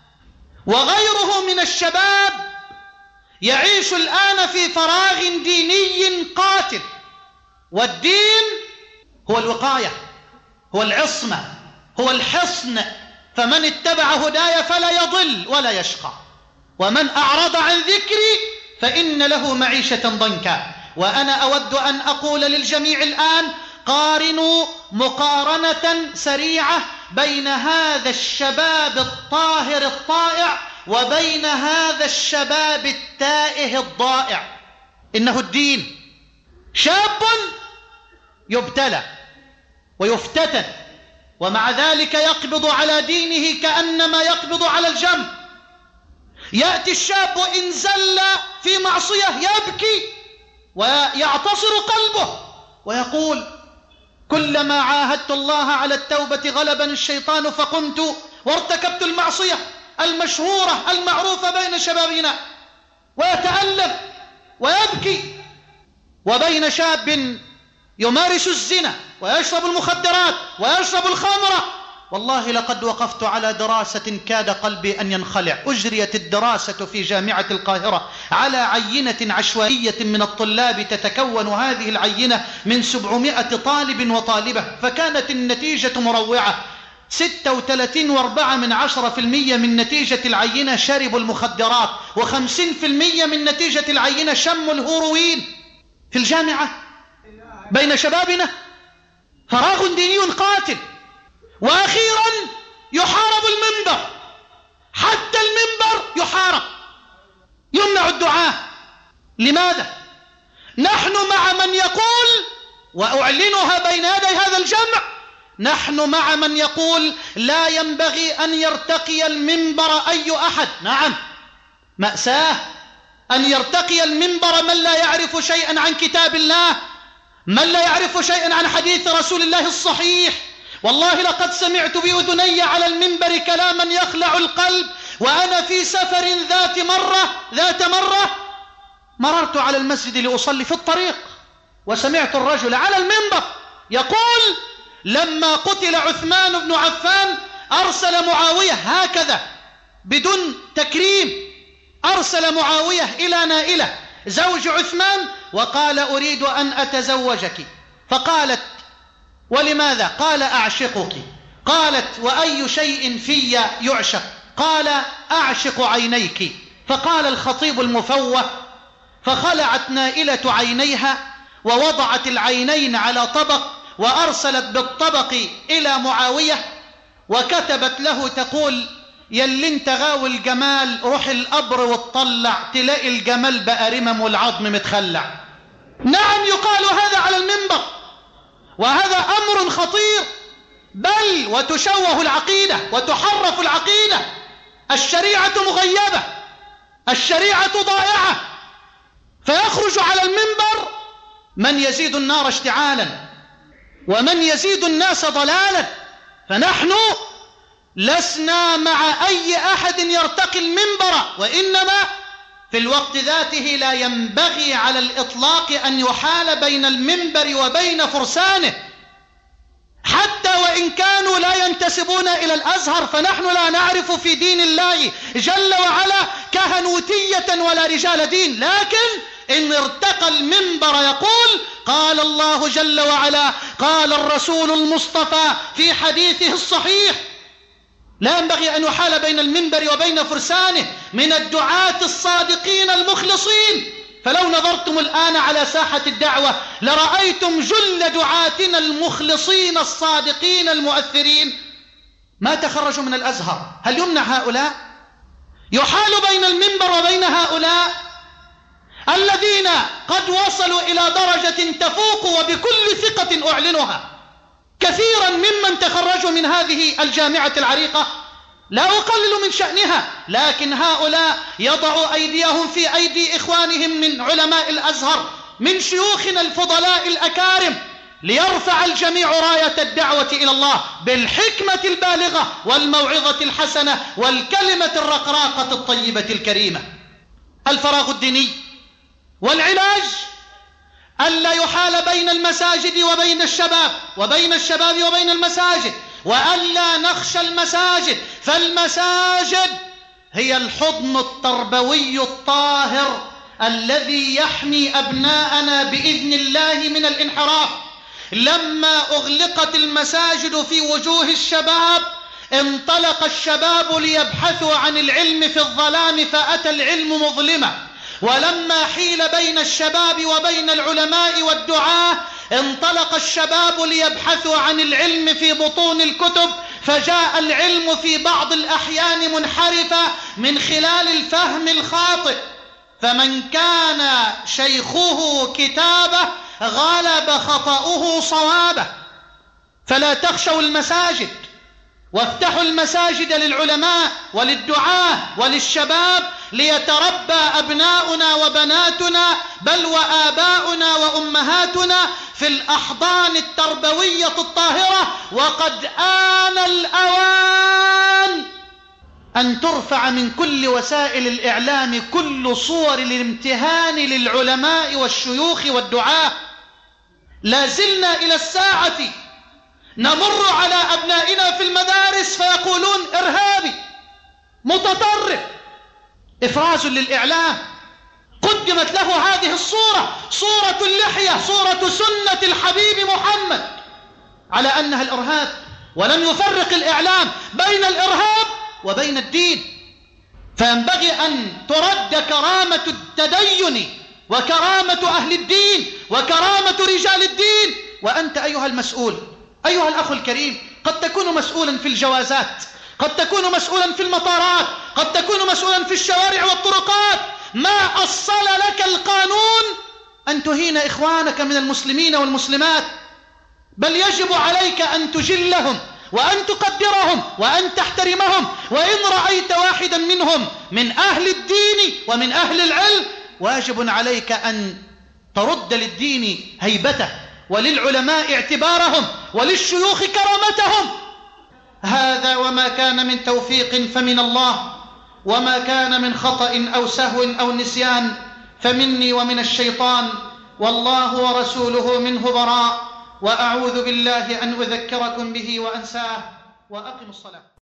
وغيره من الشباب يعيش الآن في فراغ ديني قاتل. والدين هو الوقاية، هو العصمة، هو الحصن، فمن اتبع هداي فلا يضل ولا يشقى، ومن أعرض عن ذكري فإن له معيشة ضنكا. وأنا أود أن أقول للجميع الآن: قارنوا مقارنة سريعة بين هذا الشباب الطاهر الطائع وبين هذا الشباب التائه الضائع. إنه الدين. شاب يبتلى ويفتتن، ومع ذلك يقبض على دينه كأنما يقبض على الجمر. يأتي الشاب إن زل في معصية يبكي ويعتصر قلبه ويقول: كلما عاهدت الله على التوبة غلبني الشيطان فقمت وارتكبت المعصية المشهورة المعروفة بين شبابنا، ويتألم ويبكي. وبين شاب يمارس الزنا ويشرب المخدرات ويشرب الخمر. والله لقد وقفت على دراسة كاد قلبي أن ينخلع. أجريت الدراسة في جامعة القاهرة على عينة عشوائية من الطلاب، تتكون هذه العينة من سبعمائة طالب وطالبة، فكانت النتيجة مروعة. ستة وثلاثين وأربعة من عشرة في المية من نتيجة العينة شربوا المخدرات، وخمسين في المية من نتيجة العينة شموا الهيروين. في الجامعة بين شبابنا فراغ ديني قاتل. وأخيرا يحارب المنبر، حتى المنبر يحارب، يمنع الدعاء. لماذا؟ نحن مع من يقول، وأعلنها بين يدي هذا الجمع، نحن مع من يقول لا ينبغي أن يرتقي المنبر أي أحد. نعم، مأساة أن يرتقي المنبر من لا يعرف شيئا عن كتاب الله، من لا يعرف شيئا عن حديث رسول الله الصحيح. والله لقد سمعت بأذني على المنبر كلاما يخلع القلب، وأنا في سفر ذات مرة ذات مرة مررت على المسجد لأصلي في الطريق، وسمعت الرجل على المنبر يقول: لما قتل عثمان بن عفان أرسل معاوية، هكذا بدون تكريم، أرسل معاوية إلى نائلة زوج عثمان وقال: أريد أن أتزوجك. فقالت: ولماذا؟ قال: أعشقك. قالت: وأي شيء في يعشق؟ قال: أعشق عينيك. فقال الخطيب المفوه: فخلعت نائلة عينيها ووضعت العينين على طبق، وأرسلت بالطبق إلى معاوية وكتبت له تقول: يلي انت غاوي الجمال روح القبر وتطلع تلاقي الجمال بقى رمم والعظم متخلع. نعم، يقال هذا على المنبر، وهذا أمر خطير. بل وتشوه العقيدة وتحرف العقيدة. الشريعة مغيبة، الشريعة ضائعة، فيخرج على المنبر من يزيد النار اشتعالا ومن يزيد الناس ضلالا. فنحن لسنا مع أي أحد يرتقي المنبر، وإنما في الوقت ذاته لا ينبغي على الإطلاق أن يحال بين المنبر وبين فرسانه، حتى وإن كانوا لا ينتسبون إلى الأزهر، فنحن لا نعرف في دين الله جل وعلا كهنوتية ولا رجال دين. لكن إن ارتقى المنبر يقول: قال الله جل وعلا، قال الرسول المصطفى في حديثه الصحيح. لا ينبغي أن يحال بين المنبر وبين فرسانه من الدعاة الصادقين المخلصين. فلو نظرتم الآن على ساحة الدعوة لرأيتم جل دعاتنا المخلصين الصادقين المؤثرين ما تخرجوا من الأزهر. هل يمنع هؤلاء؟ يحال بين المنبر وبين هؤلاء الذين قد وصلوا إلى درجة تفوق وبكل ثقة أعلنها كثيرا ممن تخرجوا من هذه الجامعة العريقة لا أقلل من شأنها، لكن هؤلاء يضعوا أيديهم في أيدي إخوانهم من علماء الأزهر، من شيوخنا الفضلاء الأكارم، ليرفع الجميع راية الدعوة إلى الله بالحكمة البالغة والموعظة الحسنة والكلمة الرقراقة الطيبة الكريمة. الفراغ الديني والعلاج ألا يحال بين المساجد وبين الشباب وبين الشباب وبين المساجد، وألا نخشى المساجد، فالمساجد هي الحضن التربوي الطاهر الذي يحمي أبناءنا بإذن الله من الانحراف. لما أغلقت المساجد في وجوه الشباب انطلق الشباب ليبحثوا عن العلم في الظلام، فأتى العلم مظلما. ولما حيل بين الشباب وبين العلماء والدعاة انطلق الشباب ليبحثوا عن العلم في بطون الكتب، فجاء العلم في بعض الأحيان منحرفا من خلال الفهم الخاطئ. فمن كان شيخه كتابه غلب خطأه صوابه. فلا تخشوا المساجد، وافتحوا المساجد للعلماء وللدعاة وللشباب ليتربى أبناؤنا وبناتنا بل وآباؤنا وأمهاتنا في الأحضان التربوية الطاهرة. وقد آن الأوان أن ترفع من كل وسائل الإعلام كل صور الامتهان للعلماء والشيوخ والدعاة. لا زلنا إلى الساعة نمر على أبنائنا في المدارس فيقولون إرهابي متطرف، إفراز للإعلام. قدمت له هذه الصورة، صورة اللحية، صورة سنة الحبيب محمد، على أنها الإرهاب، ولم يفرق الإعلام بين الإرهاب وبين الدين. فينبغي أن ترد كرامة التدين وكرامة أهل الدين وكرامة رجال الدين. وأنت أيها المسؤول، أيها الأخ الكريم، قد تكون مسؤولا في الجوازات، قد تكون مسؤولا في المطارات، قد تكون مسؤولا في الشوارع والطرقات. ما أصل لك القانون أن تهين إخوانك من المسلمين والمسلمات، بل يجب عليك أن تجلهم وأن تقدرهم وأن تحترمهم. وإن رأيت واحدا منهم من أهل الدين ومن أهل العلم واجب عليك أن ترد للدين هيبته وللعلماء اعتبارهم وللشيوخ كرامتهم. هذا وما كان من توفيق فمن الله، وما كان من خطأ أو سهو أو نسيان فمني ومن الشيطان، والله ورسوله منه براء. وأعوذ بالله أن أذكركم به وأنساه. وأقم الصلاة.